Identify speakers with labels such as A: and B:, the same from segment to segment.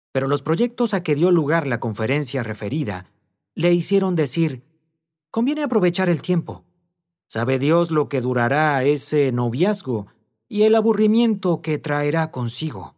A: pero los proyectos a que dio lugar la conferencia referida le hicieron decir: «Conviene aprovechar el tiempo. Sabe Dios lo que durará ese noviazgo y el aburrimiento que traerá consigo».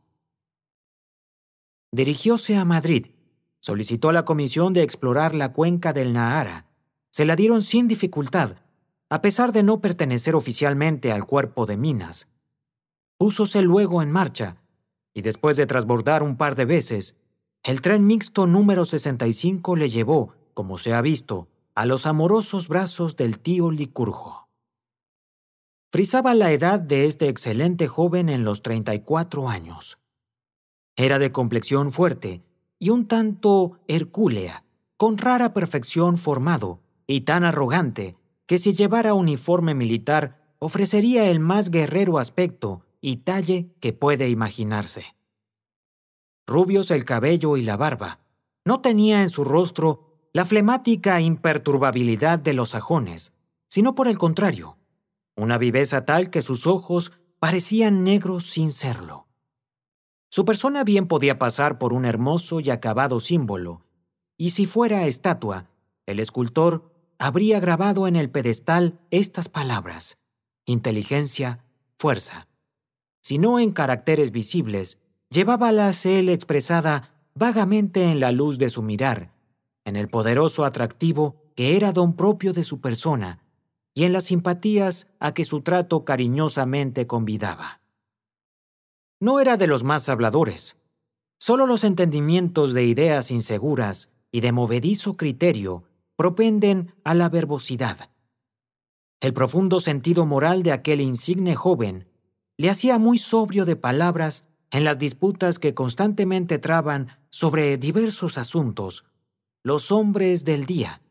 A: Dirigióse a Madrid, solicitó a la comisión de explorar la cuenca del Nahara. Se la dieron sin dificultad, a pesar de no pertenecer oficialmente al cuerpo de minas. Púsose luego en marcha, y después de trasbordar un par de veces, el tren mixto número 65 le llevó, como se ha visto, a los amorosos brazos del tío Licurgo. Frisaba la edad de este excelente joven en los 34 años. Era de complexión fuerte y un tanto hercúlea, con rara perfección formado, y tan arrogante que si llevara uniforme militar ofrecería el más guerrero aspecto y talle que puede imaginarse. Rubios el cabello y la barba, no tenía en su rostro la flemática imperturbabilidad de los sajones, sino por el contrario, una viveza tal que sus ojos parecían negros sin serlo. Su persona bien podía pasar por un hermoso y acabado símbolo, y si fuera estatua, el escultor habría grabado en el pedestal estas palabras: inteligencia, fuerza. Si no en caracteres visibles, llevábalas él expresada vagamente en la luz de su mirar, en el poderoso atractivo que era don propio de su persona y en las simpatías a que su trato cariñosamente convidaba. No era de los más habladores. Solo los entendimientos de ideas inseguras y de movedizo criterio propenden a la verbosidad. El profundo sentido moral de aquel insigne joven le hacía muy sobrio de palabras en las disputas que constantemente traban sobre diversos asuntos los hombres del día,